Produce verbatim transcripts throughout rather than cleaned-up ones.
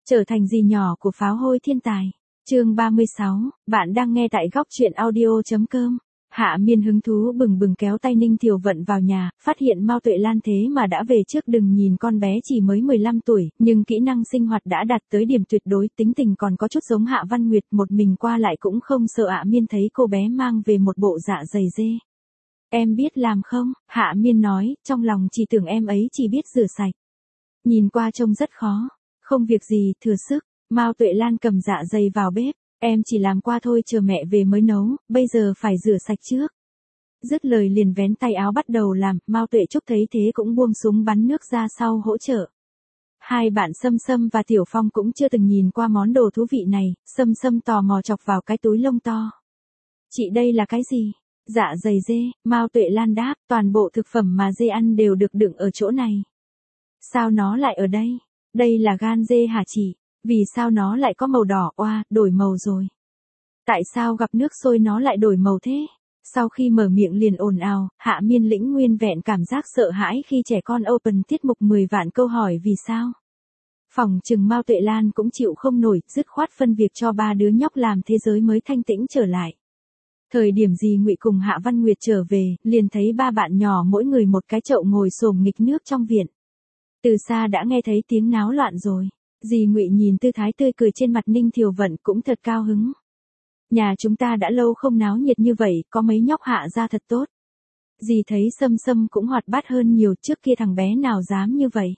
Trở thành dì nhỏ của pháo hôi thiên tài. Chương ba mươi sáu, bạn đang nghe tại góc truyện audio chấm com. Hạ Miên hứng thú bừng bừng kéo tay Ninh Thiều Vận vào nhà, phát hiện Mao Tuệ Lan thế mà đã về trước. Đừng nhìn con bé chỉ mới mười lăm tuổi, nhưng kỹ năng sinh hoạt đã đạt tới điểm tuyệt đối, tính tình còn có chút giống Hạ Văn Nguyệt, một mình qua lại cũng không sợ. Hạ Miên thấy cô bé mang về một bộ dạ dày dê. Em biết làm không? Hạ Miên nói, trong lòng chỉ tưởng em ấy chỉ biết rửa sạch. Nhìn qua trông rất khó. Không việc gì, thừa sức. Mao Tuệ Lan cầm dạ dày vào bếp. Em chỉ làm qua thôi, chờ mẹ về mới nấu, bây giờ phải rửa sạch trước. Dứt lời liền vén tay áo bắt đầu làm. Mao Tuệ Trúc thấy thế cũng buông súng bắn nước ra sau hỗ trợ. Hai bạn Sâm Sâm và Tiểu Phong cũng chưa từng nhìn qua món đồ thú vị này. Sâm Sâm tò mò chọc vào cái túi lông to. Chị, đây là cái gì? Dạ dày dê. Mao Tuệ Lan đáp, toàn bộ thực phẩm mà dê ăn đều được đựng ở chỗ này. Sao nó lại ở đây? Đây là gan dê hả chị? Vì sao nó lại có màu đỏ? Oa, đổi màu rồi. Tại sao gặp nước sôi nó lại đổi màu thế? Sau khi mở miệng liền ồn ào, Hạ Miên lĩnh nguyên vẹn cảm giác sợ hãi khi trẻ con open tiết mục mười vạn câu hỏi vì sao. Phòng chừng Mao Tuệ Lan cũng chịu không nổi, dứt khoát phân việc cho ba đứa nhóc làm, thế giới mới thanh tĩnh trở lại. Thời điểm Dì Ngụy cùng Hạ Văn Nguyệt trở về, liền thấy ba bạn nhỏ mỗi người một cái chậu ngồi xổm nghịch nước trong viện. Từ xa đã nghe thấy tiếng náo loạn rồi. Dì Ngụy nhìn tư thái tươi cười trên mặt Ninh Thiều Vận cũng thật cao hứng. Nhà chúng ta đã lâu không náo nhiệt như vậy, có mấy nhóc Hạ ra thật tốt. Dì thấy Sâm Sâm cũng hoạt bát hơn nhiều, trước kia thằng bé nào dám như vậy.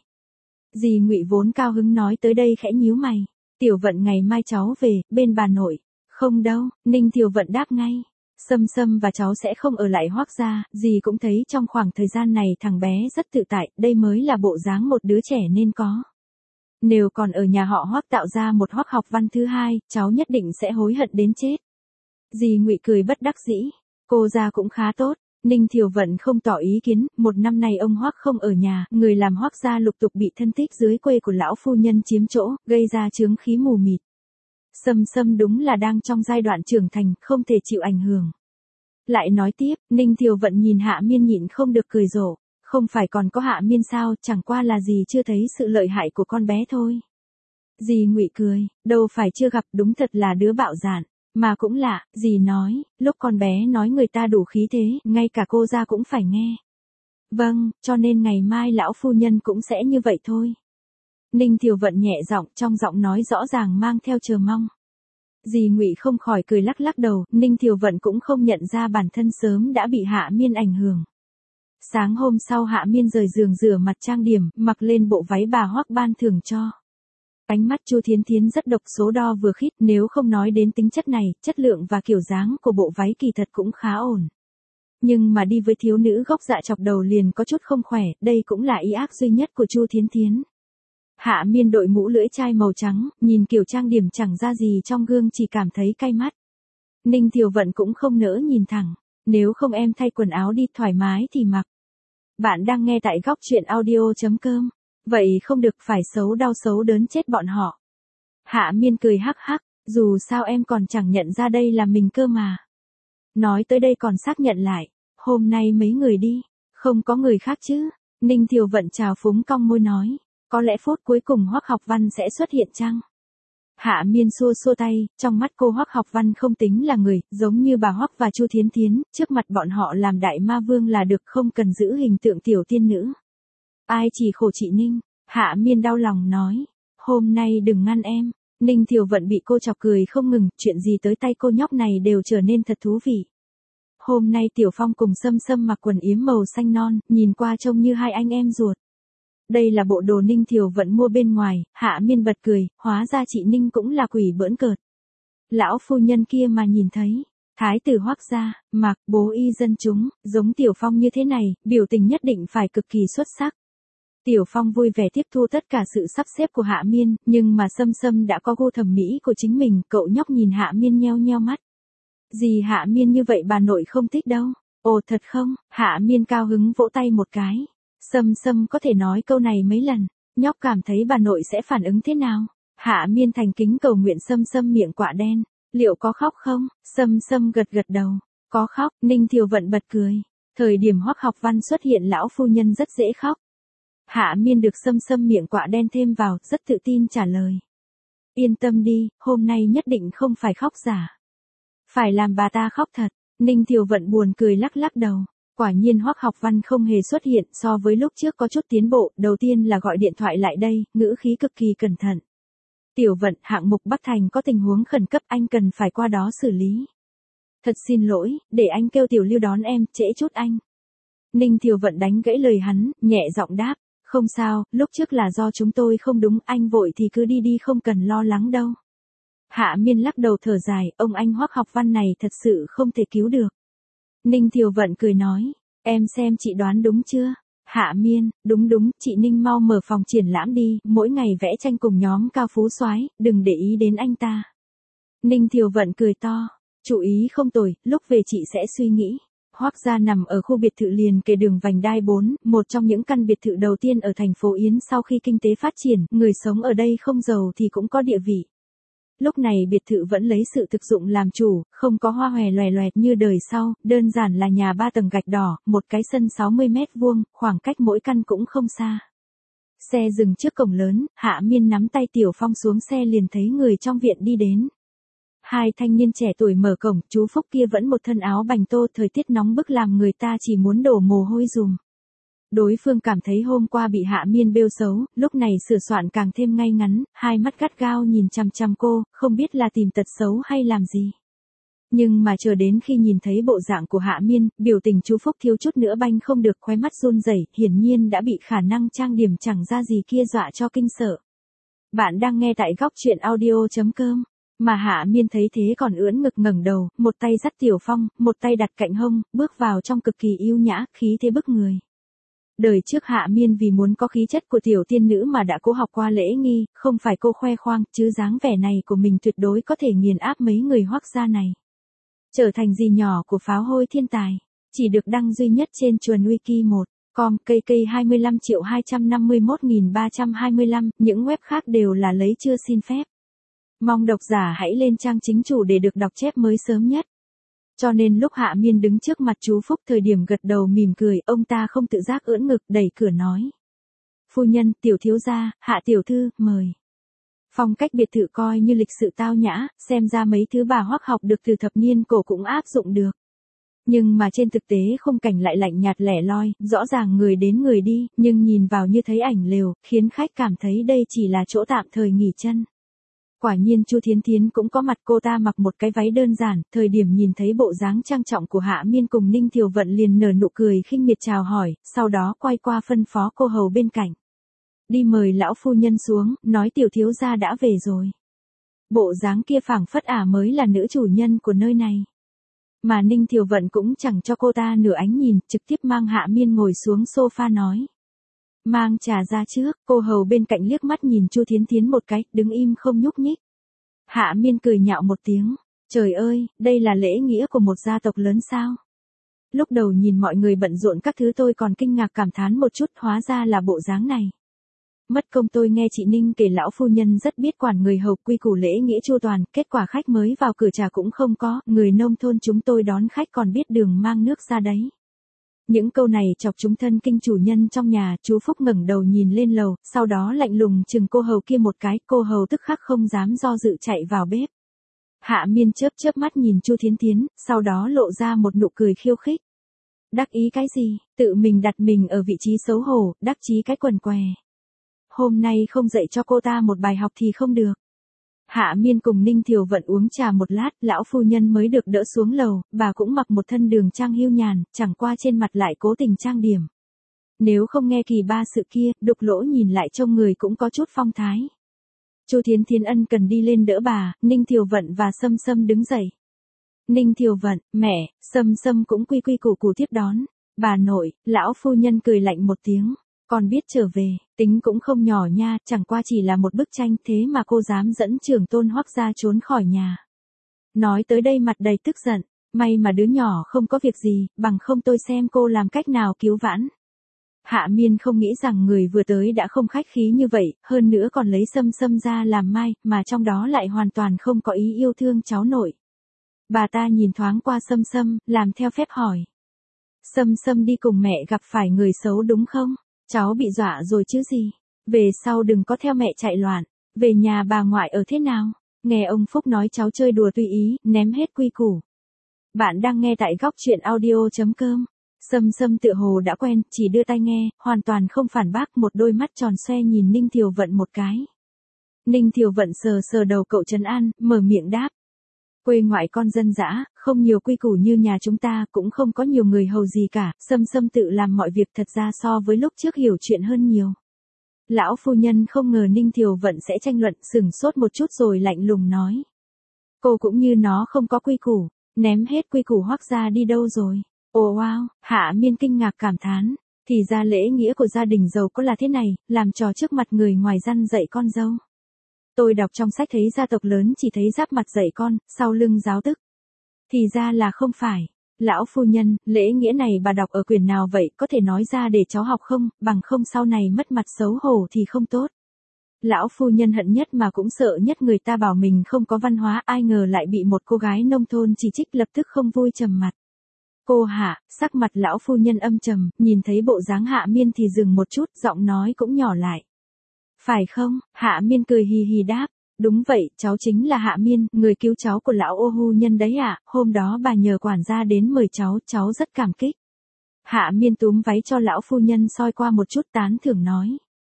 Dì Ngụy vốn cao hứng nói tới đây khẽ nhíu mày. Tiểu Vận ngày mai cháu về, bên bà nội. Không đâu, Ninh Thiều Vận đáp ngay. Sâm Sâm và cháu sẽ không ở lại Hoắc gia. Dì cũng thấy trong khoảng thời gian này thằng bé rất tự tại, đây mới là bộ dáng một đứa trẻ nên có. Nếu còn ở nhà họ Hoắc tạo ra một Hoắc Học Văn thứ hai, cháu nhất định sẽ hối hận đến chết. Dì Ngụy cười bất đắc dĩ. Cô ra cũng khá tốt. Ninh Thiều Vận không tỏ ý kiến. Một năm nay ông Hoắc không ở nhà, người làm Hoắc gia lục tục bị thân thích dưới quê của lão phu nhân chiếm chỗ, gây ra chướng khí mù mịt. Sâm Sâm đúng là đang trong giai đoạn trưởng thành, không thể chịu ảnh hưởng. Lại nói tiếp, Ninh Thiều Vận nhìn Hạ Miên nhịn không được cười rộ. Không phải còn có Hạ Miên sao, chẳng qua là dì chưa thấy sự lợi hại của con bé thôi. Dì Ngụy cười, đâu phải chưa gặp, đúng thật là đứa bạo dạn. Mà cũng lạ, dì nói, lúc con bé nói người ta đủ khí thế, ngay cả cô ra cũng phải nghe. Vâng, cho nên ngày mai lão phu nhân cũng sẽ như vậy thôi. Ninh Thiều Vận nhẹ giọng, trong giọng nói rõ ràng mang theo chờ mong. Dì Ngụy không khỏi cười lắc lắc đầu, Ninh Thiều Vận cũng không nhận ra bản thân sớm đã bị Hạ Miên ảnh hưởng. Sáng hôm sau Hạ Miên rời giường rửa mặt trang điểm, mặc lên bộ váy bà Hoắc ban thưởng cho. Ánh mắt Chu Thiến Thiến rất độc, số đo vừa khít, nếu không nói đến tính chất này, chất lượng và kiểu dáng của bộ váy kỳ thật cũng khá ổn. Nhưng mà đi với thiếu nữ gốc dạ chọc đầu liền có chút không khỏe, đây cũng là ý ác duy nhất của Chu Thiến Thiến. Hạ Miên đội mũ lưỡi chai màu trắng, nhìn kiểu trang điểm chẳng ra gì trong gương chỉ cảm thấy cay mắt. Ninh Thiều Vận cũng không nỡ nhìn thẳng, nếu không em thay quần áo đi, thoải mái thì mặc. Bạn đang nghe tại góc truyện audio chấm com. Vậy không được, phải xấu đau xấu đớn chết bọn họ. Hạ Miên cười hắc hắc, dù sao em còn chẳng nhận ra đây là mình cơ mà. Nói tới đây còn xác nhận lại, hôm nay mấy người đi, không có người khác chứ. Ninh Thiều Vận trào phúng cong môi nói, có lẽ phút cuối cùng Hoắc Học Văn sẽ xuất hiện chăng? Hạ Miên xua xua tay, trong mắt cô Hoắc Học Văn không tính là người, giống như bà Hoắc và Chu Thiến Thiến, trước mặt bọn họ làm đại ma vương là được, không cần giữ hình tượng tiểu tiên nữ. Ai chỉ khổ chị Ninh, Hạ Miên đau lòng nói, hôm nay đừng ngăn em. Ninh Thiều Vận bị cô chọc cười không ngừng, chuyện gì tới tay cô nhóc này đều trở nên thật thú vị. Hôm nay Tiểu Phong cùng Sâm Sâm mặc quần yếm màu xanh non, nhìn qua trông như hai anh em ruột. Đây là bộ đồ Ninh Thiều Vận mua bên ngoài. Hạ Miên bật cười, hóa ra chị Ninh cũng là quỷ bỡn cợt. Lão phu nhân kia mà nhìn thấy, thái tử Hoắc gia, mặc bố y dân chúng, giống Tiểu Phong như thế này, biểu tình nhất định phải cực kỳ xuất sắc. Tiểu Phong vui vẻ tiếp thu tất cả sự sắp xếp của Hạ Miên, nhưng mà Sâm Sâm đã có gu thẩm mỹ của chính mình, cậu nhóc nhìn Hạ Miên nheo nheo mắt. Dì Hạ Miên như vậy bà nội không thích đâu. Ồ thật không? Hạ Miên cao hứng vỗ tay một cái. Sâm Sâm có thể nói câu này mấy lần, nhóc cảm thấy bà nội sẽ phản ứng thế nào? Hạ Miên thành kính cầu nguyện Sâm Sâm miệng quạ đen, liệu có khóc không? Sâm Sâm gật gật đầu, có khóc. Ninh Thiều Vận bật cười. Thời điểm Hoắc Học Văn xuất hiện lão phu nhân rất dễ khóc. Hạ Miên được Sâm Sâm miệng quạ đen thêm vào, rất tự tin trả lời. Yên tâm đi, hôm nay nhất định không phải khóc giả. Phải làm bà ta khóc thật. Ninh Thiều Vận buồn cười lắc lắc đầu. Quả nhiên Hoắc Học Văn không hề xuất hiện, so với lúc trước có chút tiến bộ, đầu tiên là gọi điện thoại lại đây, ngữ khí cực kỳ cẩn thận. Tiểu Vận, hạng mục Bắc Thành có tình huống khẩn cấp, anh cần phải qua đó xử lý. Thật xin lỗi, để anh kêu Tiểu Lưu đón em, trễ chút anh. Ninh Thiều Vận đánh gãy lời hắn, nhẹ giọng đáp, không sao, lúc trước là do chúng tôi không đúng, anh vội thì cứ đi đi, không cần lo lắng đâu. Hạ Miên lắc đầu thở dài, ông anh Hoắc Học Văn này thật sự không thể cứu được. Ninh Thiều Vận cười nói, em xem chị đoán đúng chưa? Hạ Miên, đúng đúng, chị Ninh mau mở phòng triển lãm đi, mỗi ngày vẽ tranh cùng nhóm Cao Phú Soái, đừng để ý đến anh ta. Ninh Thiều Vận cười to, chú ý không tồi, lúc về chị sẽ suy nghĩ. Hoắc gia nằm ở khu biệt thự liền kề đường vành đai bốn, một trong những căn biệt thự đầu tiên ở thành phố Yến sau khi kinh tế phát triển, người sống ở đây không giàu thì cũng có địa vị. Lúc này biệt thự vẫn lấy sự thực dụng làm chủ, không có hoa hòe loè loẹt như đời sau, đơn giản là nhà ba tầng gạch đỏ, một cái sân sáu mươi mét vuông, khoảng cách mỗi căn cũng không xa. Xe dừng trước cổng lớn, Hạ Miên nắm tay Tiểu Phong xuống xe liền thấy người trong viện đi đến. Hai thanh niên trẻ tuổi mở cổng, chú Phúc kia vẫn một thân áo bành tô, thời tiết nóng bức làm người ta chỉ muốn đổ mồ hôi dùm. Đối phương cảm thấy hôm qua bị Hạ Miên bêu xấu, lúc này sửa soạn càng thêm ngay ngắn, hai mắt gắt gao nhìn chằm chằm cô, không biết là tìm tật xấu hay làm gì. Nhưng mà chờ đến khi nhìn thấy bộ dạng của Hạ Miên, biểu tình chú Phúc thiếu chút nữa banh không được, khóe mắt run rẩy, hiển nhiên đã bị khả năng trang điểm chẳng ra gì kia dọa cho kinh sợ. Bạn đang nghe tại góc truyện audio chấm com. Mà Hạ Miên thấy thế còn ưỡn ngực ngẩng đầu, một tay dắt Tiểu Phong, một tay đặt cạnh hông, bước vào trong cực kỳ yêu nhã, khí thế bức người. Đời trước Hạ Miên vì muốn có khí chất của tiểu tiên nữ mà đã cố học qua lễ nghi, không phải cô khoe khoang, chứ dáng vẻ này của mình tuyệt đối có thể nghiền áp mấy người Hoắc gia này. Trở thành dì nhỏ của pháo hôi thiên tài, chỉ được đăng duy nhất trên chuồn wiki một com, cây cây hai mươi lăm triệu hai trăm năm mươi mốt nghìn ba trăm hai mươi lăm, những web khác đều là lấy chưa xin phép. Mong độc giả hãy lên trang chính chủ để được đọc chép mới sớm nhất. Cho nên lúc Hạ Miên đứng trước mặt chú Phúc thời điểm gật đầu mỉm cười, ông ta không tự giác ưỡn ngực đẩy cửa nói. Phu nhân, tiểu thiếu gia, Hạ tiểu thư, mời. Phong cách biệt thự coi như lịch sự tao nhã, xem ra mấy thứ bà Hoắc học được từ thập niên cổ cũng áp dụng được. Nhưng mà trên thực tế khung cảnh lại lạnh nhạt lẻ loi, rõ ràng người đến người đi, nhưng nhìn vào như thấy ảnh lều, khiến khách cảm thấy đây chỉ là chỗ tạm thời nghỉ chân. Quả nhiên Chu Thiến Thiến cũng có mặt, cô ta mặc một cái váy đơn giản, thời điểm nhìn thấy bộ dáng trang trọng của Hạ Miên cùng Ninh Thiều Vận liền nở nụ cười khinh miệt chào hỏi, sau đó quay qua phân phó cô hầu bên cạnh. Đi mời lão phu nhân xuống, nói tiểu thiếu gia đã về rồi. Bộ dáng kia phảng phất ả mới là nữ chủ nhân của nơi này. Mà Ninh Thiều Vận cũng chẳng cho cô ta nửa ánh nhìn, trực tiếp mang Hạ Miên ngồi xuống sofa nói. Mang trà ra trước, cô hầu bên cạnh liếc mắt nhìn Chu Thiến Thiến một cái, đứng im không nhúc nhích. Hạ Miên cười nhạo một tiếng, trời ơi, đây là lễ nghĩa của một gia tộc lớn sao? Lúc đầu nhìn mọi người bận rộn các thứ tôi còn kinh ngạc cảm thán một chút, hóa ra là bộ dáng này. Mất công tôi nghe chị Ninh kể lão phu nhân rất biết quản người hầu, quy củ lễ nghĩa chu toàn, kết quả khách mới vào cửa trà cũng không có, người nông thôn chúng tôi đón khách còn biết đường mang nước ra đấy. Những câu này chọc chúng thân kinh chủ nhân trong nhà, chú Phúc ngẩng đầu nhìn lên lầu, sau đó lạnh lùng chừng cô hầu kia một cái, cô hầu tức khắc không dám do dự chạy vào bếp. Hạ Miên chớp chớp mắt nhìn Chu Thiến Thiến, sau đó lộ ra một nụ cười khiêu khích. Đắc ý cái gì, tự mình đặt mình ở vị trí xấu hổ, đắc chí cái quần què. Hôm nay không dạy cho cô ta một bài học thì không được. Hạ Miên cùng Ninh Thiều Vận uống trà một lát, lão phu nhân mới được đỡ xuống lầu, bà cũng mặc một thân đường trang hiu nhàn, chẳng qua trên mặt lại cố tình trang điểm. Nếu không nghe kỳ ba sự kia, Đục Lỗ nhìn lại trông người cũng có chút phong thái. Chu Thiến Thiến ân cần đi lên đỡ bà, Ninh Thiều Vận và Sâm Sâm đứng dậy. Ninh Thiều Vận, mẹ, Sâm Sâm cũng quy quy củ củ tiếp đón. Bà nội, lão phu nhân cười lạnh một tiếng. Còn biết trở về, tính cũng không nhỏ nha, chẳng qua chỉ là một bức tranh, thế mà cô dám dẫn trưởng tôn Hoắc gia trốn khỏi nhà. Nói tới đây mặt đầy tức giận, may mà đứa nhỏ không có việc gì, bằng không tôi xem cô làm cách nào cứu vãn. Hạ Miên không nghĩ rằng người vừa tới đã không khách khí như vậy, hơn nữa còn lấy Sâm Sâm ra làm mai, mà trong đó lại hoàn toàn không có ý yêu thương cháu nội. Bà ta nhìn thoáng qua Sâm Sâm, làm theo phép hỏi. Sâm Sâm đi cùng mẹ gặp phải người xấu đúng không? Cháu bị dọa rồi chứ gì? Về sau đừng có theo mẹ chạy loạn. Về nhà bà ngoại ở thế nào? Nghe ông Phúc nói cháu chơi đùa tùy ý, ném hết quy củ. Bạn đang nghe tại góc truyện audio.com. Sâm Sâm tựa hồ đã quen, chỉ đưa tai nghe, hoàn toàn không phản bác, một đôi mắt tròn xoe nhìn Ninh Thiều Vận một cái. Ninh Thiều Vận sờ sờ đầu cậu trấn an, mở miệng đáp. Quê ngoại con dân dã, không nhiều quy củ như nhà chúng ta, cũng không có nhiều người hầu gì cả, Sâm Sâm tự làm mọi việc thật ra so với lúc trước hiểu chuyện hơn nhiều. Lão phu nhân không ngờ Ninh Thiều Vận sẽ tranh luận, sửng sốt một chút rồi lạnh lùng nói. Cô cũng như nó không có quy củ, ném hết quy củ Hoắc gia đi đâu rồi? Ồ wow, Hạ Miên kinh ngạc cảm thán, thì ra lễ nghĩa của gia đình giàu có là thế này, làm trò trước mặt người ngoài răn dạy con dâu. Tôi đọc trong sách thấy gia tộc lớn chỉ thấy giáp mặt dạy con, sau lưng giáo tức. Thì ra là không phải. Lão phu nhân, lễ nghĩa này bà đọc ở quyển nào vậy, có thể nói ra để cháu học không, bằng không sau này mất mặt xấu hổ thì không tốt. Lão phu nhân hận nhất mà cũng sợ nhất người ta bảo mình không có văn hóa, ai ngờ lại bị một cô gái nông thôn chỉ trích, lập tức không vui trầm mặt. Cô Hạ, sắc mặt lão phu nhân âm trầm, nhìn thấy bộ dáng Hạ Miên thì dừng một chút, giọng nói cũng nhỏ lại. Phải không? Hạ Miên cười hì hì đáp. Đúng vậy, cháu chính là Hạ Miên, người cứu cháu của lão ô hu nhân đấy ạ, à, hôm đó bà nhờ quản gia đến mời cháu, cháu rất cảm kích. Hạ Miên túm váy cho lão phu nhân soi qua một chút, tán thưởng nói.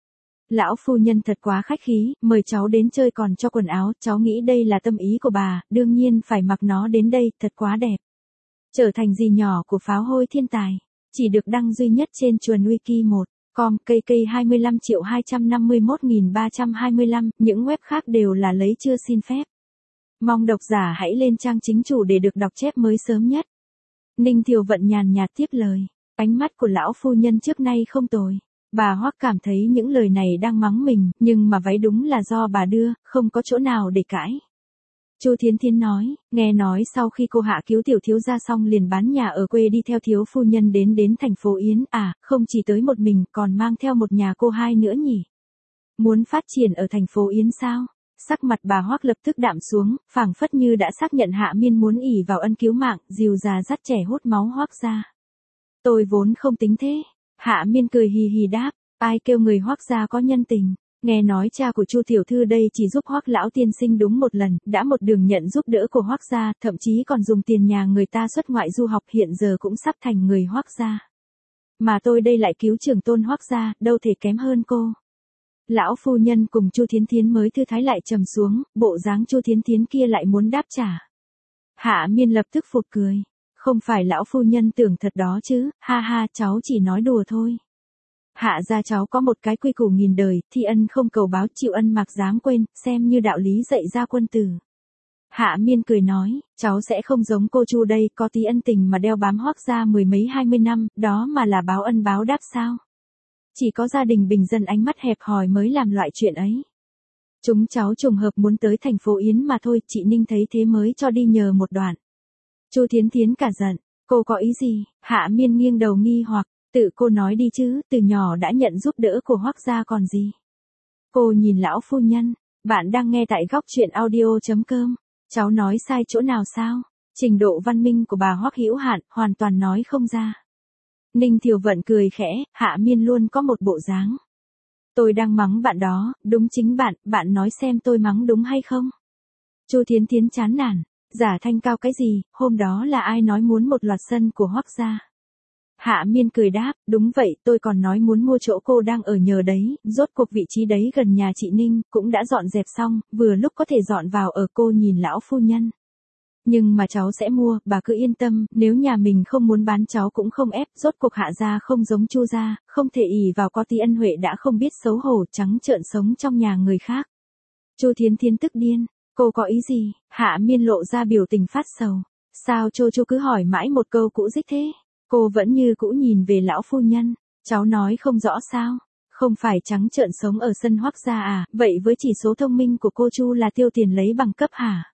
Lão phu nhân thật quá khách khí, mời cháu đến chơi còn cho quần áo, cháu nghĩ đây là tâm ý của bà, đương nhiên phải mặc nó đến đây, thật quá đẹp. Trở thành dì nhỏ của pháo hôi thiên tài, chỉ được đăng duy nhất trên chuồn wiki một. Com, cây cây hai mươi lăm triệu hai trăm năm mươi mốt nghìn ba trăm hai mươi lăm, những web khác đều là lấy chưa xin phép. Mong độc giả hãy lên trang chính chủ để được đọc chép mới sớm nhất. Ninh Thiều Vận nhàn nhạt tiếp lời, ánh mắt của lão phu nhân trước nay không tồi. Bà Hoắc cảm thấy những lời này đang mắng mình, nhưng mà váy đúng là do bà đưa, không có chỗ nào để cãi. Chu Thiến Thiến nói, nghe nói sau khi cô Hạ cứu tiểu thiếu gia xong liền bán nhà ở quê đi theo thiếu phu nhân đến đến thành phố Yến, à, không chỉ tới một mình còn mang theo một nhà cô hai nữa nhỉ. Muốn phát triển ở thành phố Yến sao? Sắc mặt bà Hoắc lập tức đạm xuống, phảng phất như đã xác nhận Hạ Miên muốn ỷ vào ân cứu mạng, dìu già dắt trẻ hút máu Hoắc gia. Tôi vốn không tính thế. Hạ Miên cười hì hì đáp, ai kêu người Hoắc gia có nhân tình. Nghe nói cha của Chu tiểu thư đây chỉ giúp Hoắc lão tiên sinh đúng một lần, đã một đường nhận giúp đỡ của Hoắc gia, thậm chí còn dùng tiền nhà người ta xuất ngoại du học, hiện giờ cũng sắp thành người Hoắc gia. Mà tôi đây lại cứu trưởng tôn Hoắc gia, đâu thể kém hơn cô. Lão phu nhân cùng Chu Thiến Thiến mới thư thái lại trầm xuống, bộ dáng Chu Thiến Thiến kia lại muốn đáp trả. Hạ Miên lập tức phụt cười, không phải lão phu nhân tưởng thật đó chứ, ha ha, cháu chỉ nói đùa thôi. Hạ gia cháu có một cái quy củ nghìn đời, thi ân không cầu báo, chịu ân mặc dám quên, xem như đạo lý dạy ra quân tử. Hạ Miên cười nói, cháu sẽ không giống cô Chu đây, có tí ân tình mà đeo bám Hoắc gia mười mấy hai mươi năm, đó mà là báo ân báo đáp sao? Chỉ có gia đình bình dân ánh mắt hẹp hòi mới làm loại chuyện ấy. Chúng cháu trùng hợp muốn tới thành phố Yến mà thôi, chị Ninh thấy thế mới cho đi nhờ một đoạn. Chu Thiến Thiến cả giận, cô có ý gì? Hạ Miên nghiêng đầu nghi hoặc. Tự cô nói đi chứ, từ nhỏ đã nhận giúp đỡ của Hoắc gia còn gì. Cô nhìn lão phu nhân, bạn đang nghe tại góc truyện audio.com, cháu nói sai chỗ nào sao? Trình độ văn minh của bà Hoắc hữu hạn, hoàn toàn nói không ra. Ninh Thiều Vận cười khẽ, Hạ Miên luôn có một bộ dáng. Tôi đang mắng bạn đó, đúng chính bạn, bạn nói xem tôi mắng đúng hay không? Chu Thiến Thiến chán nản, giả thanh cao cái gì, hôm đó là ai nói muốn một loạt sân của Hoắc gia? Hạ Miên cười đáp, đúng vậy, tôi còn nói muốn mua chỗ cô đang ở nhờ đấy, rốt cuộc vị trí đấy gần nhà chị Ninh, cũng đã dọn dẹp xong, vừa lúc có thể dọn vào ở. Cô nhìn lão phu nhân. Nhưng mà cháu sẽ mua, bà cứ yên tâm, nếu nhà mình không muốn bán cháu cũng không ép, rốt cuộc Hạ gia không giống Chu gia, không thể ỷ vào có tí ân huệ đã không biết xấu hổ, trắng trợn sống trong nhà người khác. Chu Thiến Thiến tức điên, cô có ý gì? Hạ Miên lộ ra biểu tình phát sầu. Sao Chu Chu cứ hỏi mãi một câu cũ dích thế? Cô vẫn như cũ nhìn về lão phu nhân, cháu nói không rõ sao, không phải trắng trợn sống ở sân Hoắc gia à, vậy với chỉ số thông minh của cô Chu là tiêu tiền lấy bằng cấp hả?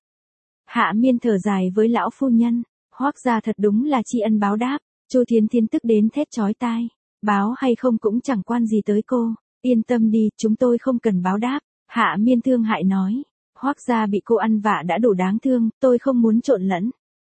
Hạ Miên thở dài với lão phu nhân, Hoắc gia thật đúng là tri ân báo đáp. Chu Thiến Thiến tức đến thét chói tai, báo hay không cũng chẳng quan gì tới cô, yên tâm đi, chúng tôi không cần báo đáp. Hạ Miên thương hại nói, Hoắc gia bị cô ăn vạ đã đủ đáng thương, tôi không muốn trộn lẫn.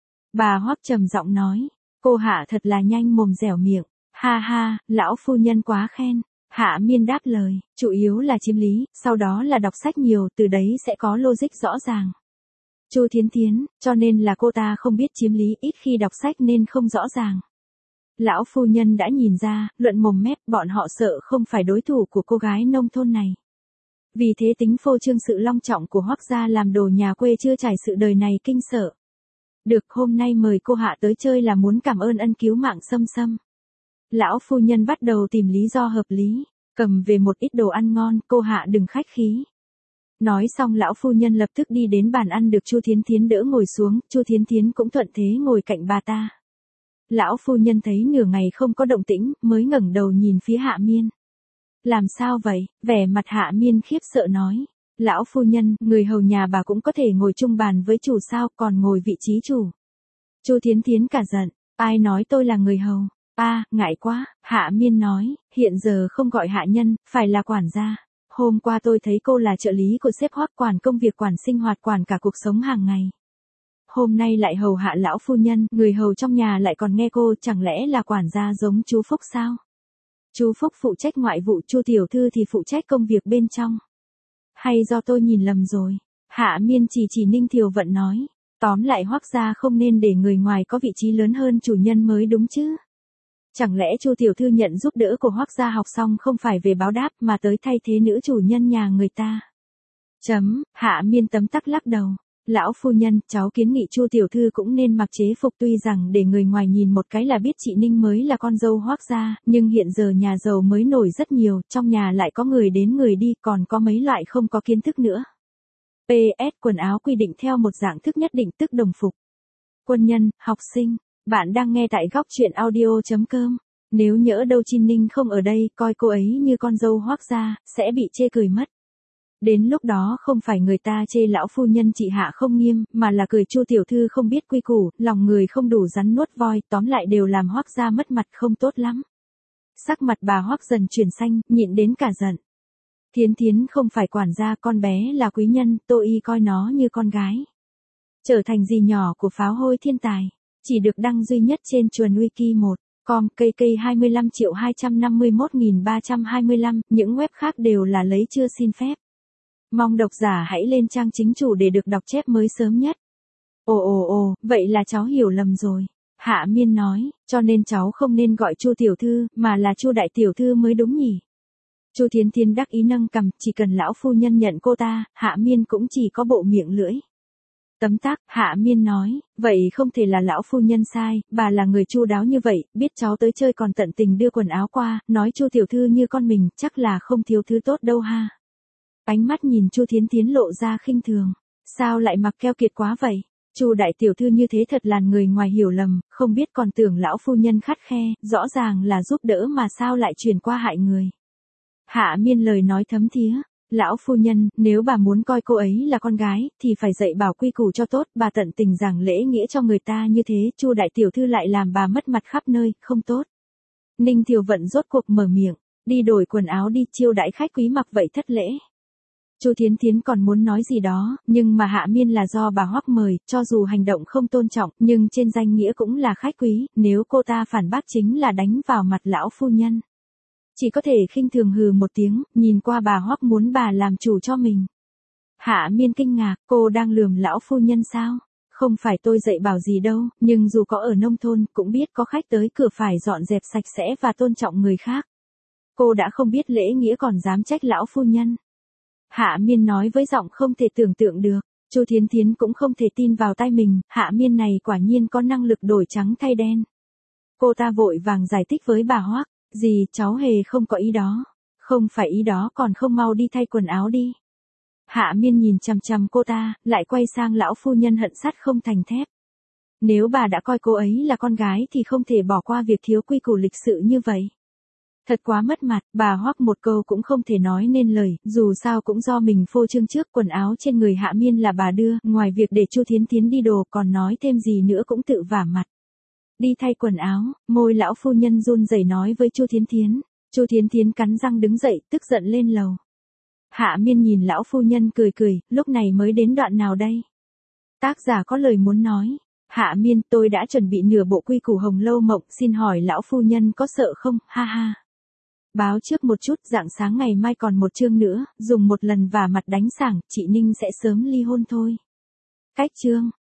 Bà Hoắc trầm giọng nói, cô Hạ thật là nhanh mồm dẻo miệng, ha ha, lão phu nhân quá khen. Hạ Miên đáp lời, chủ yếu là chiếm lý, sau đó là đọc sách nhiều, từ đấy sẽ có logic rõ ràng. Chu Thiến Thiến, cho nên là cô ta không biết chiếm lý, ít khi đọc sách nên không rõ ràng. Lão phu nhân đã nhìn ra, luận mồm mép, bọn họ sợ không phải đối thủ của cô gái nông thôn này. Vì thế tính phô trương sự long trọng của Hoắc gia làm đồ nhà quê chưa trải sự đời này kinh sợ. Được, hôm nay mời cô Hạ tới chơi là muốn cảm ơn ân cứu mạng Sâm Sâm. Lão phu nhân bắt đầu tìm lý do hợp lý, cầm về một ít đồ ăn ngon, cô Hạ đừng khách khí. Nói xong lão phu nhân lập tức đi đến bàn ăn được Chu Thiến Thiến đỡ ngồi xuống, Chu Thiến Thiến cũng thuận thế ngồi cạnh bà ta. Lão phu nhân thấy nửa ngày không có động tĩnh, mới ngẩng đầu nhìn phía Hạ Miên. Làm sao vậy? Vẻ mặt Hạ Miên khiếp sợ nói. Lão phu nhân, người hầu nhà bà cũng có thể ngồi chung bàn với chủ sao, còn ngồi vị trí chủ. Chu Thiến Thiến cả giận, ai nói tôi là người hầu? A, à, ngại quá, Hạ Miên nói, hiện giờ không gọi hạ nhân, phải là quản gia. Hôm qua tôi thấy cô là trợ lý của sếp Hoắc, quản công việc, quản sinh hoạt, quản cả cuộc sống hàng ngày. Hôm nay lại hầu hạ lão phu nhân, người hầu trong nhà lại còn nghe cô, chẳng lẽ là quản gia giống chú Phúc sao? Chú Phúc phụ trách ngoại vụ, Chu tiểu thư thì phụ trách công việc bên trong. Hay do tôi nhìn lầm rồi? Hạ Miên chỉ chỉ Ninh Thiều Vận nói, tóm lại Hoắc gia không nên để người ngoài có vị trí lớn hơn chủ nhân mới đúng chứ? Chẳng lẽ Chu tiểu thư nhận giúp đỡ của Hoắc gia học xong không phải về báo đáp mà tới thay thế nữ chủ nhân nhà người ta? Chấm, Hạ Miên tấm tắc lắc đầu. Lão phu nhân, cháu kiến nghị Chu tiểu thư cũng nên mặc chế phục, tuy rằng để người ngoài nhìn một cái là biết chị Ninh mới là con dâu Hoắc gia, nhưng hiện giờ nhà giàu mới nổi rất nhiều, trong nhà lại có người đến người đi, còn có mấy loại không có kiến thức nữa. pê ét quần áo quy định theo một dạng thức nhất định, tức đồng phục. Quân nhân, học sinh, bạn đang nghe tại góc truyện audio chấm com. Nếu nhỡ đâu Chi Ninh không ở đây, coi cô ấy như con dâu Hoắc gia, sẽ bị chê cười mất. Đến lúc đó không phải người ta chê lão phu nhân chị Hạ không nghiêm, mà là cười Chu tiểu thư không biết quy củ, lòng người không đủ rắn nuốt voi, tóm lại đều làm Hoắc gia mất mặt, không tốt lắm. Sắc mặt bà Hoắc dần chuyển xanh, nhịn đến cả giận. Thiến Thiến không phải quản gia, con bé là quý nhân, tôi y coi nó như con gái. Trở thành dì nhỏ của pháo hôi thiên tài, chỉ được đăng duy nhất trên chuồn wiki một com, cây cây hai mươi lăm triệu hai trăm năm mươi mốt nghìn ba trăm hai mươi lăm, những web khác đều là lấy chưa xin phép. Mong độc giả hãy lên trang chính chủ để được đọc chép mới sớm nhất. Ồ ồ ồ, vậy là cháu hiểu lầm rồi. Hạ Miên nói, cho nên cháu không nên gọi Chu tiểu thư, mà là Chu đại tiểu thư mới đúng nhỉ. Chu Thiến Thiến đắc ý nâng cằm, chỉ cần lão phu nhân nhận cô ta, Hạ Miên cũng chỉ có bộ miệng lưỡi. Tấm tắc, Hạ Miên nói, vậy không thể là lão phu nhân sai, bà là người chu đáo như vậy, biết cháu tới chơi còn tận tình đưa quần áo qua, nói Chu tiểu thư như con mình, chắc là không thiếu thứ tốt đâu ha. Ánh mắt nhìn Chu Thiến Thiến lộ ra khinh thường, sao lại mặc keo kiệt quá vậy? Chu đại tiểu thư như thế thật là người ngoài hiểu lầm, không biết còn tưởng lão phu nhân khắt khe, rõ ràng là giúp đỡ mà sao lại truyền qua hại người. Hạ Miên lời nói thấm thía, lão phu nhân, nếu bà muốn coi cô ấy là con gái, thì phải dạy bảo quy củ cho tốt, bà tận tình giảng lễ nghĩa cho người ta như thế, Chu đại tiểu thư lại làm bà mất mặt khắp nơi, không tốt. Ninh Thiều Vận rốt cuộc mở miệng, đi đổi quần áo đi, chiêu đãi khách quý mặc vậy thất lễ. Chu Thiến Thiến còn muốn nói gì đó, nhưng mà Hạ Miên là do bà Hoắc mời, cho dù hành động không tôn trọng, nhưng trên danh nghĩa cũng là khách quý, nếu cô ta phản bác chính là đánh vào mặt lão phu nhân. Chỉ có thể khinh thường hừ một tiếng, nhìn qua bà Hoắc muốn bà làm chủ cho mình. Hạ Miên kinh ngạc, cô đang lườm lão phu nhân sao? Không phải tôi dạy bảo gì đâu, nhưng dù có ở nông thôn, cũng biết có khách tới cửa phải dọn dẹp sạch sẽ và tôn trọng người khác. Cô đã không biết lễ nghĩa còn dám trách lão phu nhân. Hạ Miên nói với giọng không thể tưởng tượng được, Chu Thiến Thiến cũng không thể tin vào tai mình, Hạ Miên này quả nhiên có năng lực đổi trắng thay đen. Cô ta vội vàng giải thích với bà Hoắc, gì, cháu hề không có ý đó, không phải ý đó còn không mau đi thay quần áo đi. Hạ Miên nhìn chằm chằm cô ta, lại quay sang lão phu nhân hận sắt không thành thép. Nếu bà đã coi cô ấy là con gái thì không thể bỏ qua việc thiếu quy củ lịch sự như vậy. Thật quá mất mặt, bà Hoắc một câu cũng không thể nói nên lời, dù sao cũng do mình phô trương trước, quần áo trên người Hạ Miên là bà đưa, ngoài việc để Chu Thiến Thiến đi đồ còn nói thêm gì nữa cũng tự vả mặt. Đi thay quần áo, môi lão phu nhân run rẩy nói với Chu Thiến Thiến. Chu Thiến Thiến cắn răng đứng dậy, tức giận lên lầu. Hạ Miên nhìn lão phu nhân cười cười, lúc này mới đến đoạn nào đây? Tác giả có lời muốn nói. Hạ Miên, tôi đã chuẩn bị nửa bộ quy củ Hồng Lâu Mộng, xin hỏi lão phu nhân có sợ không, ha ha. Báo trước một chút, rạng sáng ngày mai còn một chương nữa, dùng một lần vả mặt đánh sảng, chị Ninh sẽ sớm ly hôn thôi. Cách chương